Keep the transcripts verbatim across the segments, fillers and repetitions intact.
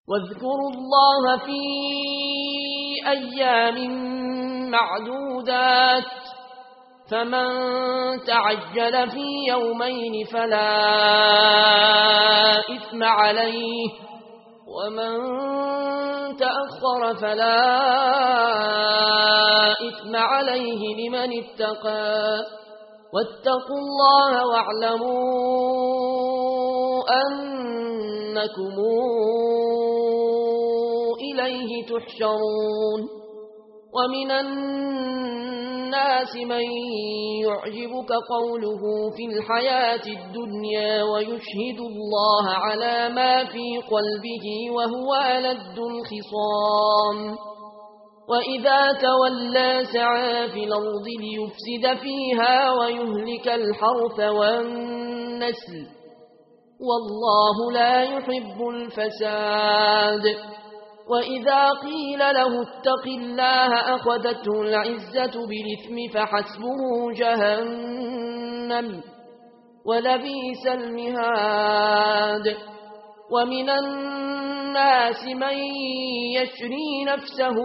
واذكروا الله في أيام معدودات فمن تعجل في يومين فلا إثم عليه ومن تأخر فلا إثم عليه لمن اتقى واتقوا الله واعلموا أنكم إليه تحشرون ومن الناس من يعجبك قوله في الحياة الدنيا ويشهد الله على ما في قلبه وهو ألد الخصام وإذا تولى سعى في الأرض ليفسد فيها ويهلك الحرث والنسل والله لا يحب الفساد وإذا قيل له اتق الله أخذته العزة بالإثم فحسبه جهنم ولبئس المهاد ومن الناس من يشري نفسه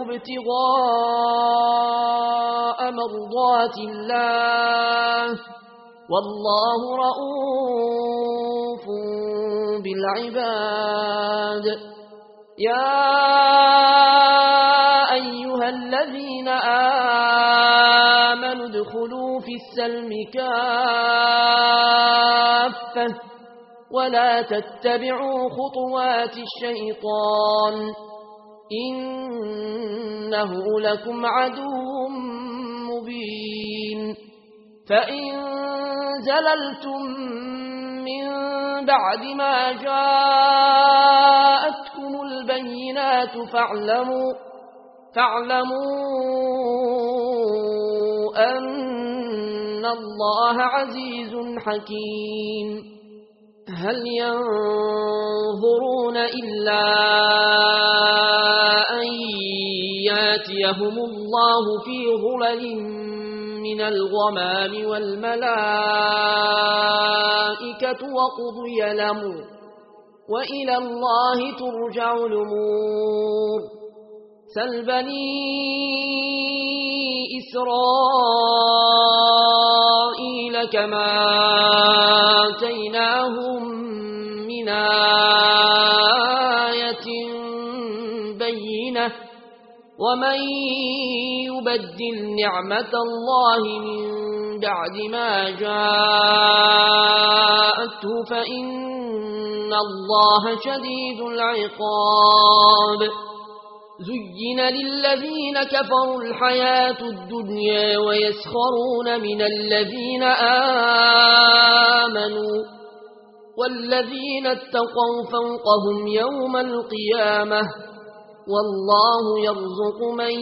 ابتغاء مرضات الله والله رؤوف بالعباد يا أيها الذين آمنوا ادخلوا في السلم كافة ولا تتبعوا خطوات الشيطان إنه لكم عدو مبين فإن زللتم من بعد ما جاءتكم البينات فاعلموا, فاعلموا أن الله عزيز حكيم هل ينظرون إلا أن ياتيهم الله في ظلل من الغمام والملائكة وقضي الأمر وإلى الله ترجع الأمور سل بني إسرائيل كما آتيناهم من آية بينة ومن يبدل نعمة الله من بعد ما جاءته فإن الله شديد العقاب زين للذين كفروا الحياة الدنيا ويسخرون من الذين آمنوا والذين اتقوا فوقهم يوم القيامة والله يرزق من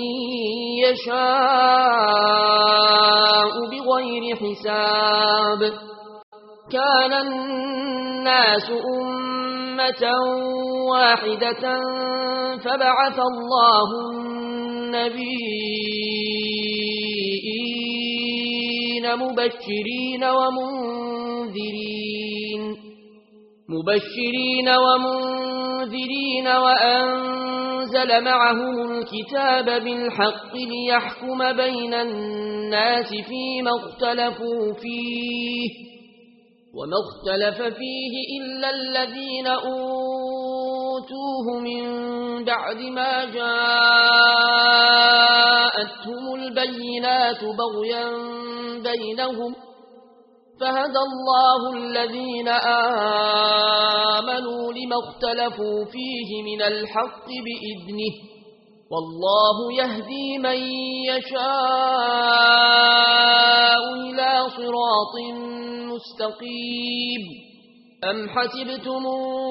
يشاء بغير حساب كان الناس أمة واحدة فبعث الله النبيين مبشرين ومنذرين مبشرين ومنذرين وأنزل معهم الكتاب بالحق ليحكم بين الناس فيما اختلفوا فيه وما اختلف فيه إلا الذين أوتوه من بعد ما جاءتهم البينات بغيا بينهم فهدى الله الذين آمنوا لما اختلفوا فيه من الحق بإذنه والله يهدي من يشاء إلى صراط مستقيم أم حسبتم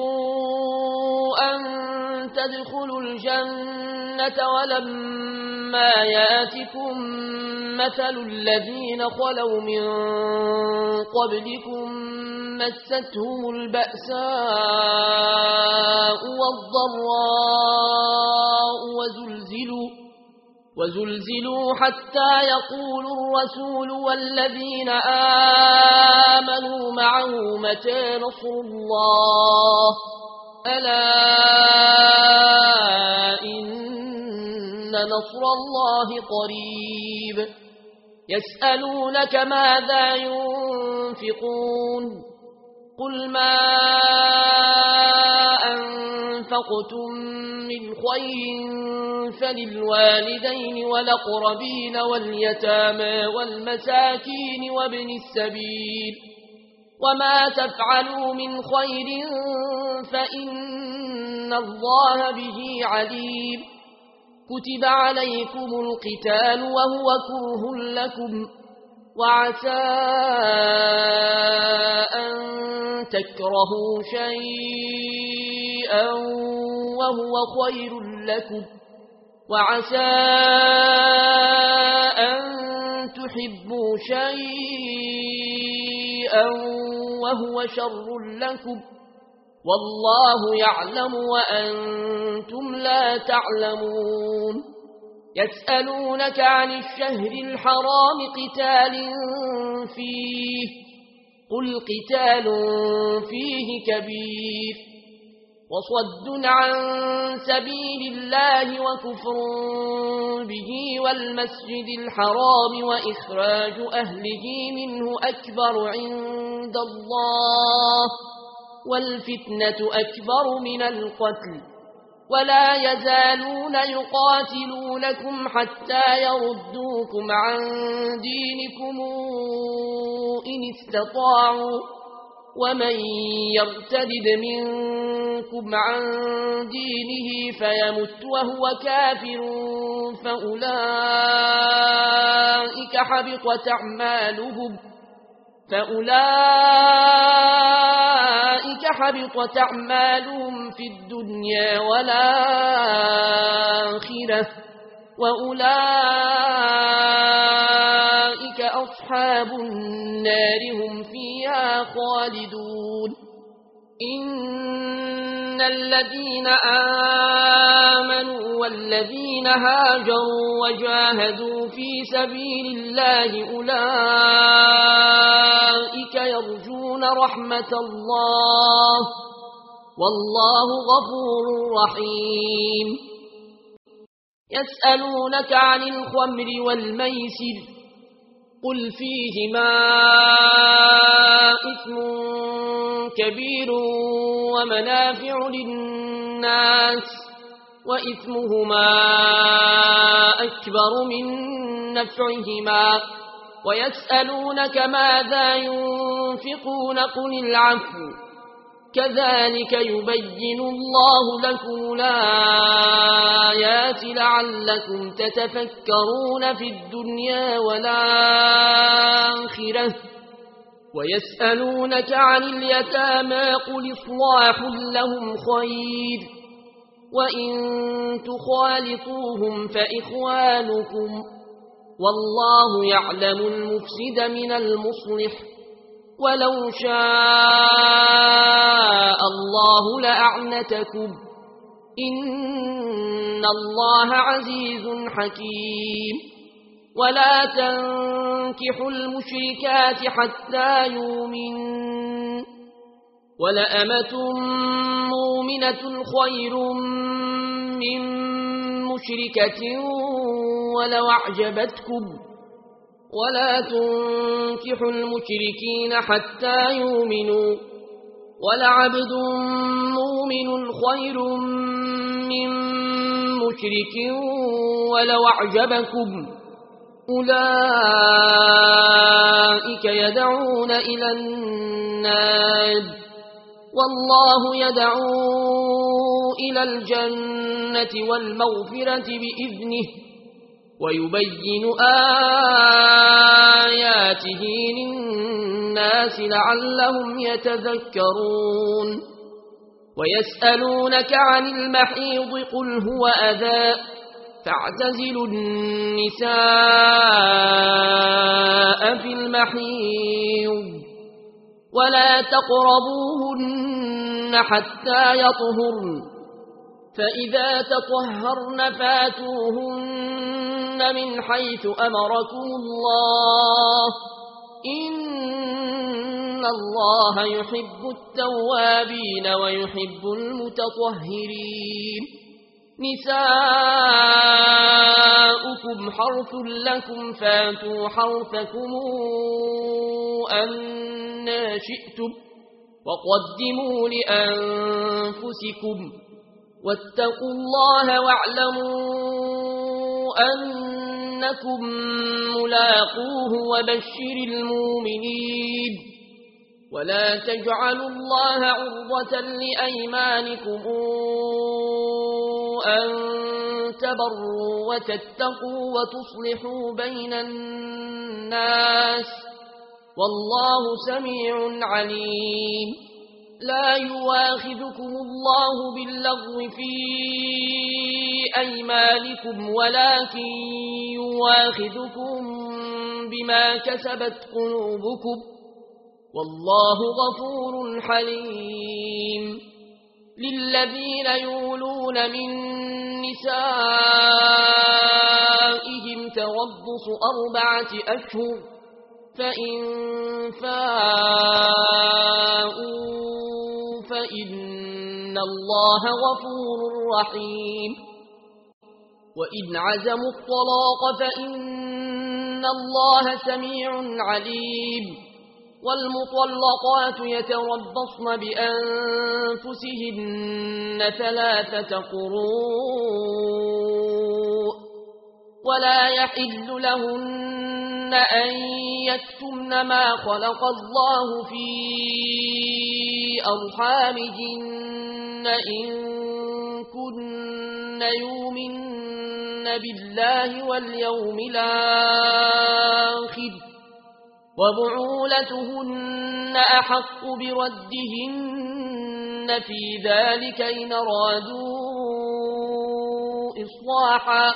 أن تدخلوا الجنة ولما ياتكم مثل الذين خلوا من قبلكم مستهم البأساء والضراء وزلزلوا وزلزلوا حتى يقول الرسول والذين آمنوا معه متى نصر الله ألا نصر الله قريب يسألونك ماذا ينفقون قل ما أنفقتم من خير فللوالدين والأقربين واليتامى والمساكين وابن السبيل وما تفعلوا من خير فإن الله به عليم كتب عليكم القتال وهو كره لكم وعسى أن تكرهوا شيئا وهو خير لكم وعسى أن تحبوا شيئا وهو شر لكم والله يعلم وأنتم لا تعلمون يسألونك عن الشهر الحرام قتال فيه قل قتال فيه كبير وصد عن سبيل الله وكفر به والمسجد الحرام وإخراج أهله منه أكبر عند الله والفتنة أكبر من القتل ولا يزالون يقاتلونكم حتى يردوكم عن دينكم إن استطاعوا ومن يرتد منكم عن دينه فيمت وهو كافر فأولئك حبطت أعمالهم فأولئك حبطت أعمالهم في الدنيا والآخرة وأولئك أصحاب النار هم فيها خالدون إن الذين آمنوا والذين هاجروا وجاهدوا في سبيل الله أولئك يرجون رحمة الله والله غفور رحيم يسألونك عن الخمر والميسر قل فيهما إثم كبير ومنافع للناس وإثمهما أكبر من نفعهما ويسألونك ماذا ينفقون قل العفو كذلك يبين الله لكم الآيات لعلكم تتفكرون في الدنيا والآخرة ويسألونك عن اليتامى قل إصلاح لهم خير وإن تخالطوهم فإخوانكم والله يعلم المفسد من المصلح ولو شاء الله لأعنتكم إن الله عزيز حكيم ولا تنكحوا المشركات حتى يؤمنوا ولأمة مؤمنة خير من مشركة ولو أعجبتكم ولا تنكحوا المشركين حتى يؤمنوا ولعبد مؤمن خير من مشرك ولو أعجبكم أولئك يدعون إلى النار والله يدعو إلى الجنة والمغفرة بإذنه ويبين آياته للناس لعلهم يتذكرون ويسألونك عن المحيض قل هو أذى فاعتزلوا النساء في المحيض ولا تقربوهن حتى يطهرن فإذا تطهرن فاتوهن من حيث أمركم الله إن الله يحب التوابين ويحب المتطهرين نساء حرثكم حرث لكم فاتوا حرثكم أنى شئتم وقدموا لأنفسكم واتقوا الله واعلموا أنكم ملاقوه وبشر المؤمنين ولا تجعلوا الله عرضة لأيمانكم أن تبروا وتتقوا وتصلحوا بين الناس والله سميع عليم. لا يواخذكم الله باللغو في أيمانكم ولكن يواخذكم بما كسبت قلوبكم والله غفور حليم. للذين يولون من نسائهم تربص أربعة أشهر فإن فاءوا فإن الله غفور رحيم. وإن عزموا الطلاق فإن الله سميع عليم. والمطلقات يتربصن بأنفسهن ثلاثة قروء ولا يحل لهن أن يكتمن ما خلق الله في أرحامهن إن كن يؤمن بالله واليوم الآخر وبعولتهن أحق بردهن في ذلك إن أرادوا إصلاحا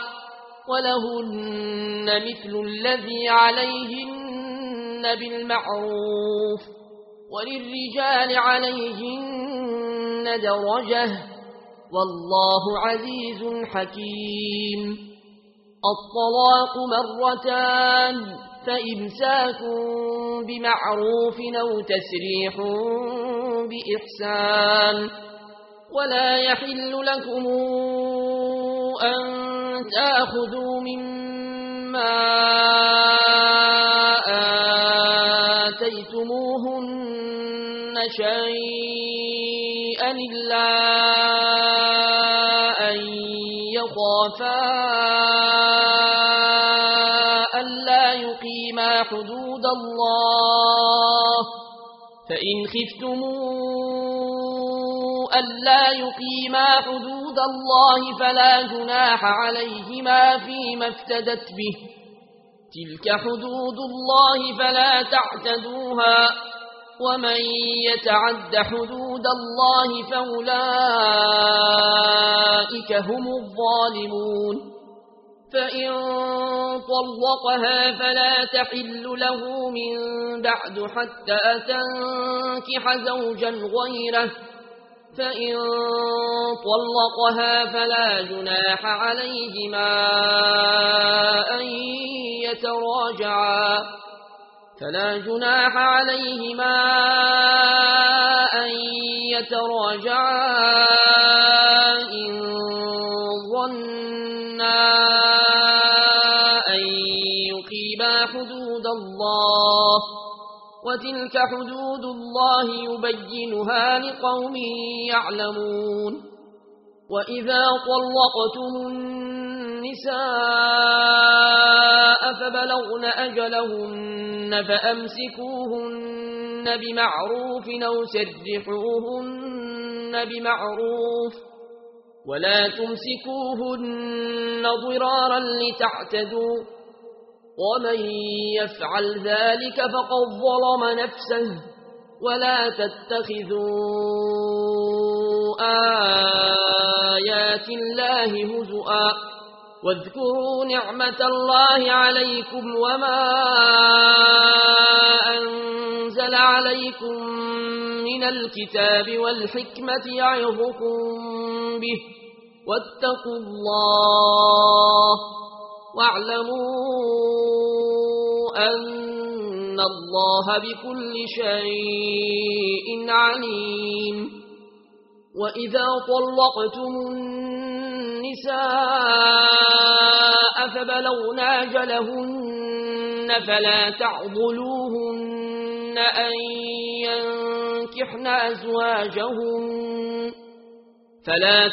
ولهن مثل الذي عليهن بالمعروف وللرجال عليهن درجة والله عزيز حكيم. الطلاق مرتان فإمساك بمعروف أو تسريح بإحسان. ولا يحل لكم أن تأخذوا مما آتيتموهن شيئا إلا أن يخافا ألا يقيما حدود الله فإن خفتموا ألا يقيما حدود الله فلا جناح عليهما فيما افتدت به تلك حدود الله فلا تعتدوها ومن يتعد حدود الله فأولئك هم الظالمون. فإن طلقها فلا تحل له من بعد حتى تنكح زوجا غيره فإن طلقها فلا جناح عليهما أن يتراجعا فلا جناح عليهما أن يتراجعا إن ظنا أن يقيما حدود الله وتلك حدود الله يبينها لقوم يعلمون. وإذا طلقتم النساء فبلغن أجلهن فأمسكوهن بمعروف أو سرحوهن بمعروف ولا تمسكوهن ضرارا لتعتدوا ومن يفعل ذلك فقد ظلم نفسه ولا تتخذوا آيات الله هزؤا واذكروا نعمة الله عليكم وما أنزل عليكم من الكتاب والحكمة يعظكم به واتقوا الله واعلموا أن الله بكل شيء عليم. وإذا طلقتم النساء بلغن أجلهن فلا تعضلوهن أن ينكحن أزواجهن فلا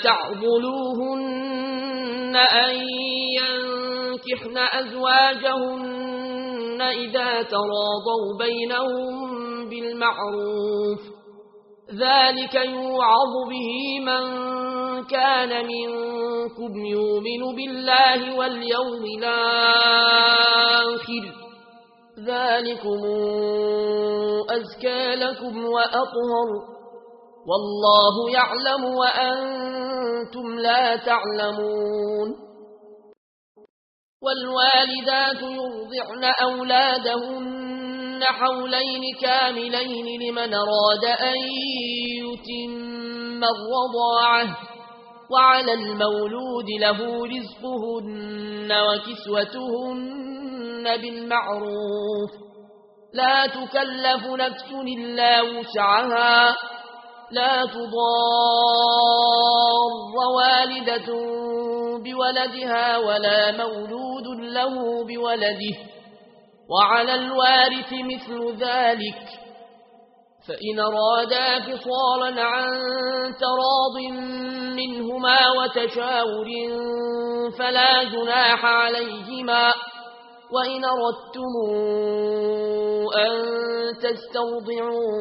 تعضلوهن أن ينكحن أزواجهن إذا تراضوا بينهم بالمعروف ذلك يوعظ به من كان منكم يؤمن بالله واليوم الآخر ذلكم أزكى لكم وأطهر والله يعلم وأنتم لا تعلمون والوالدات يرضعن أولادهن حولين كاملين لمن أراد أن يتم الرضاعة وعلى المولود له رزقهن وكسوتهن بالمعروف لا تكلف نفس إلا وسعها لا تضار والدة بولدها ولا مولود له بولده وعلى الوارث مثل ذلك فإن أرادا فصالا عن تراض منهما وتشاور فلا جناح عليهما وإن أردتم أن تسترضعوا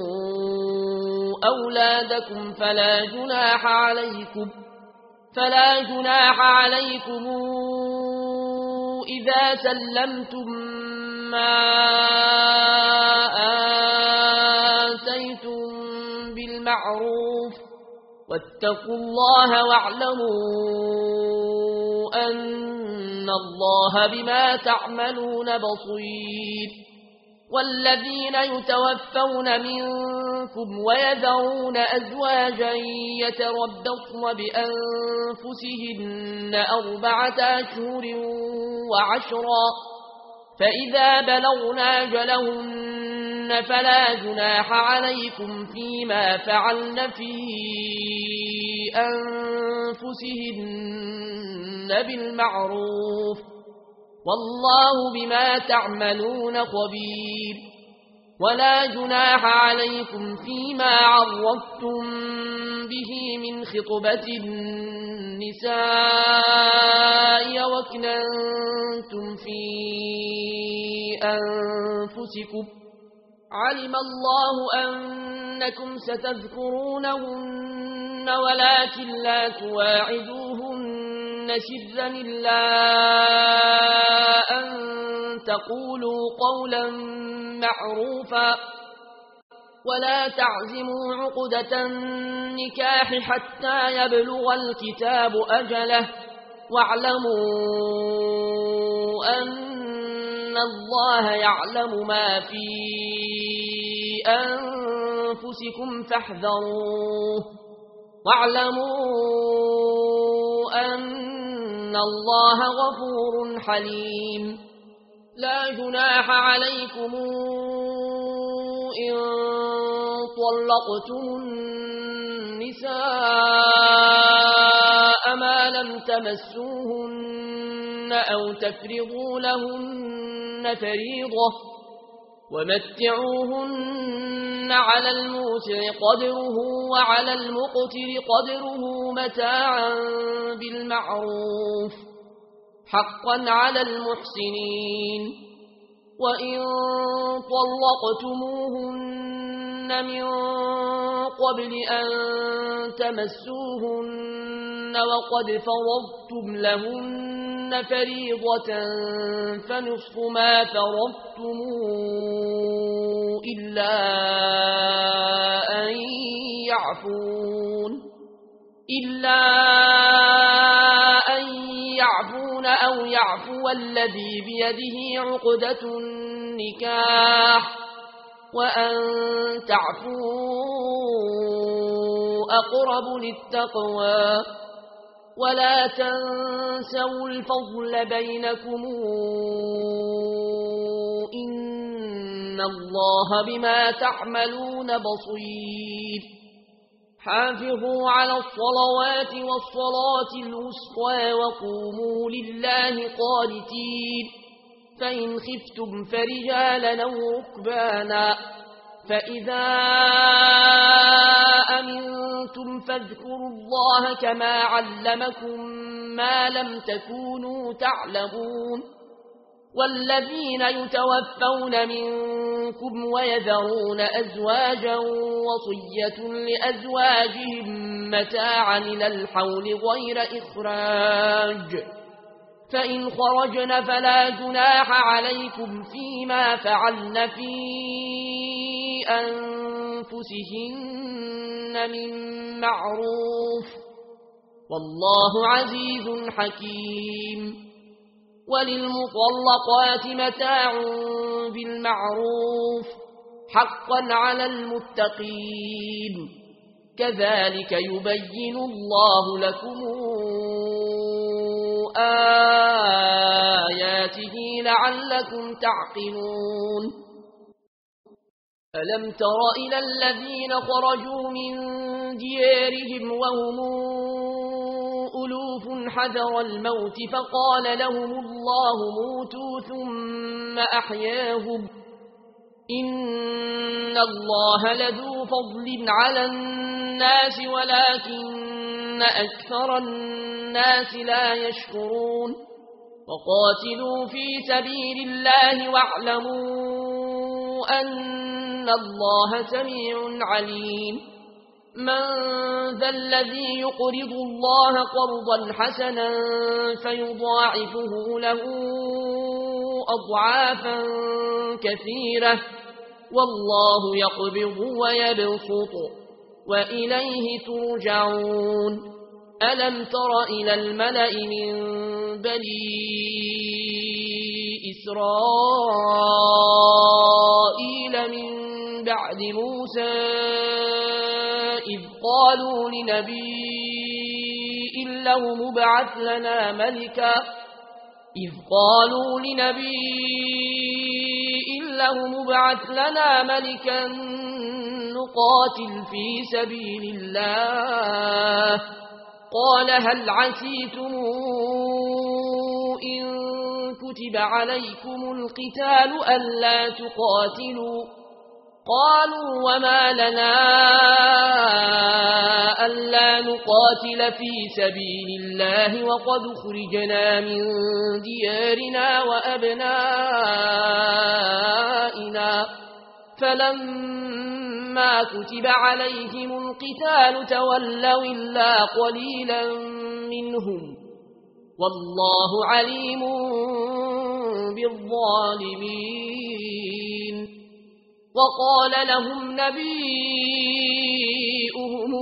أولادكم فلا جناح عليكم فلا جناح عليكم إذا سلمتم ما آتيتم بالمعروف واتقوا الله واعلموا أن الله بما تعملون بصير والذين يتوفون منكم ويذرون أزواجا يتربصن بأنفسهن أربعة أشهر وعشرا فإذا بلغن أجلهن فلا جناح عليكم فيما فعلن في أنفسهن بالمعروف والله بما تعملون خبير ولا جناح عليكم فيما عرضتم به من خطبة النساء وكننتم في أنفسكم علم الله أنكم ستذكرونهن ولكن لا تواعدوهن سرا إلا أن تقولوا قولا معروفا ولا تعزموا عقدة النكاح حتى يبلغ الكتاب أجله واعلموا أن الله يعلم ما في أنفسكم فاحذروه واعلموا أن الله غفور حليم لا جناح عليكم إن طلقتم النساء ما لم تمسوهن أو تفرضوا لهن فريضة ومتعوهن على الموسع قدره وعلى المقتر قدره متاعا بالمعروف حقا على المحسنين وإن طلقتموهن من قبل أن تمسوهن وقد فرضتم لهن فريضة فنصف ما فرضتم إلا أن يعفون إلا أن يعفون أو يعفو الذي بيده عقدة النكاح وأن تعفوا أقرب للتقوى ولا تنسوا الفضل بينكم إن الله بما تعملون بصير حافظوا على الصلوات والصلاة الوسطى وقوموا لله قانتين فإن خفتم فرجالا أو ركبانا فإذا أمنتم فاذكروا الله كما علمكم ما لم تكونوا تعلمون والذين يتوفون منكم ويذرون أزواجا وصية لأزواجهم متاعا إلى الحول غير إخراج فإن خرجن فلا جناح عليكم فيما فعلن في أنفسهن من معروف والله عزيز حكيم وللمطلقات متاع بالمعروف حقا على المتقين كذلك يبين الله لكم آياته لعلكم تعقلون ألم تر إلى الذين خرجوا من ديارهم وهم ألوف حذر الموت فقال لهم الله موتوا ثم أحياهم إن الله لذو فضل على الناس ولكن أكثر الناس لا يشكرون وقاتلوا في سبيل الله واعلموا أن الله سميع عليم من ذا الذي يقرض الله قرضا حسنا فيضاعفه له أضعافا كثيرة والله يقبض ويبسط وإليه ترجعون ألم تر إلى الملأ من بني إسرائيل من بعد موسى إذ قالوا لنبي له مبعث لنا ملكا إذ قالوا لنبي له مبعث لنا ملكا نقاتل في سبيل الله قال هل عسيتم إن كتب عليكم القتال ألا تقاتلوا قالوا وما لنا ألا نقاتل في سبيل الله وقد خرجنا من ديارنا وأبنائنا فلما كتب عليهم القتال تولوا إلا قليلا منهم والله عليم بالظالمين وقال لهم نبيئهم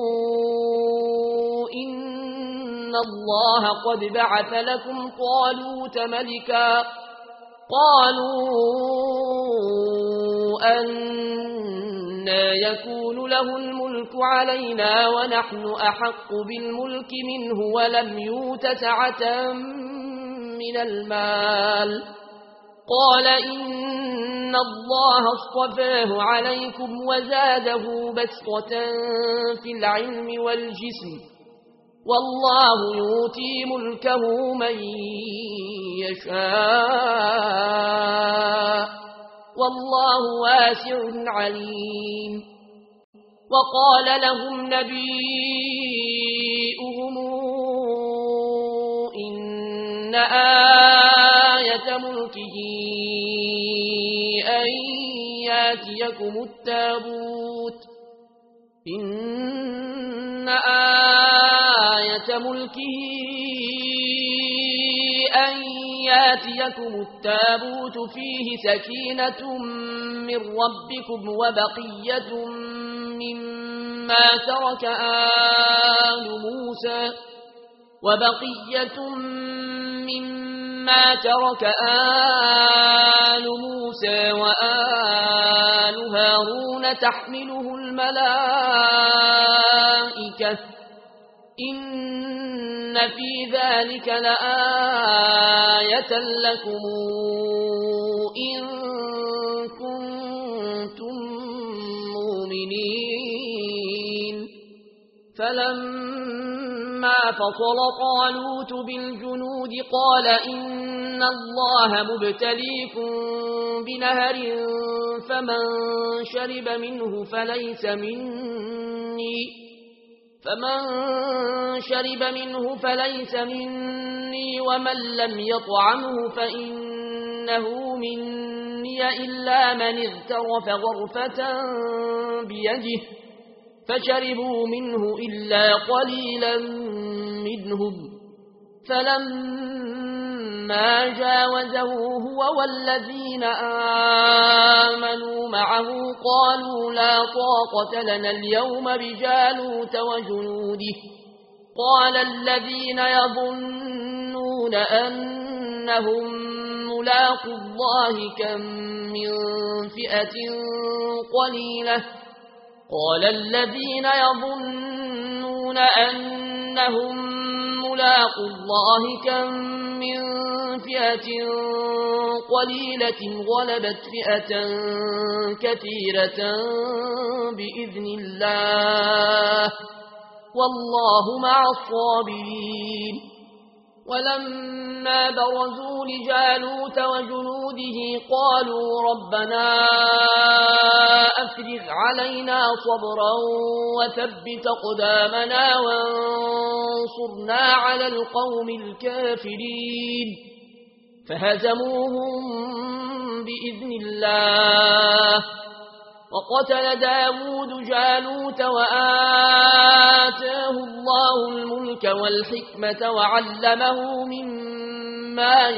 إن الله قد بعث لكم طالوت ملكا قالوا أنى يكون له الملك علينا ونحن أحق بالملك منه ولم يؤت سعة من المال قال إن الله اصطفاه عليكم وزاده بسطة في العلم والجسم والله يؤتي ملكه من يشاء والله واسع عليم وقال لهم نبيئهم إن آية ملكه أن ياتيكم التابوت إن آية ملكه أن ياتيكم التابوت فيه سكينة من ربكم وبقية مما ترك آل موسى وبقية مما ترك آل موسى وآل هارون تحمله الملائكة إن في ذلك لآية لكم إن كنتم مؤمنين ولما فصل طالوت بالجنود قال إن الله مبتليكم بنهر فمن شرب منه فليس مني فمن شرب منه فليس مني ومن لم يطعمه فإنه مني إلا من اغترف غرفة بيده فشربوا منه إلا قليلا منهم فلما جاوزه هو والذين آمنوا معه قالوا لا طاقة لنا اليوم بجالوت وجنوده قال الذين يظنون أنهم ملاقو الله كم من فئة قليلة قال الذين يظنون أنهم ملاقو الله كم من فئة قليلة غلبت فئة كثيرة بإذن الله والله مع الصابرين ولما برزوا لجالوت وجنوده قالوا ربنا أفرغ علينا صبرا وثبت أقدامنا وانصرنا على القوم الكافرين فهزموهم بإذن الله وقتل داود جالوت وآتاه الله الملك والحكمة وعلمه مما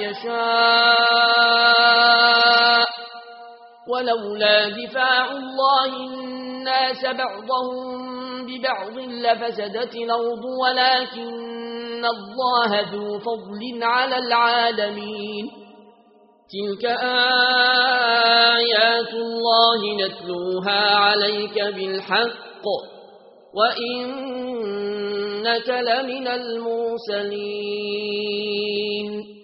يشاء ولولا دفاع الله الناس بعضهم ببعض لفسدت الأرض ولكن الله ذو فضل على العالمين تلك آيات الله نتلوها عليك بالحق وإنك لمن المرسلين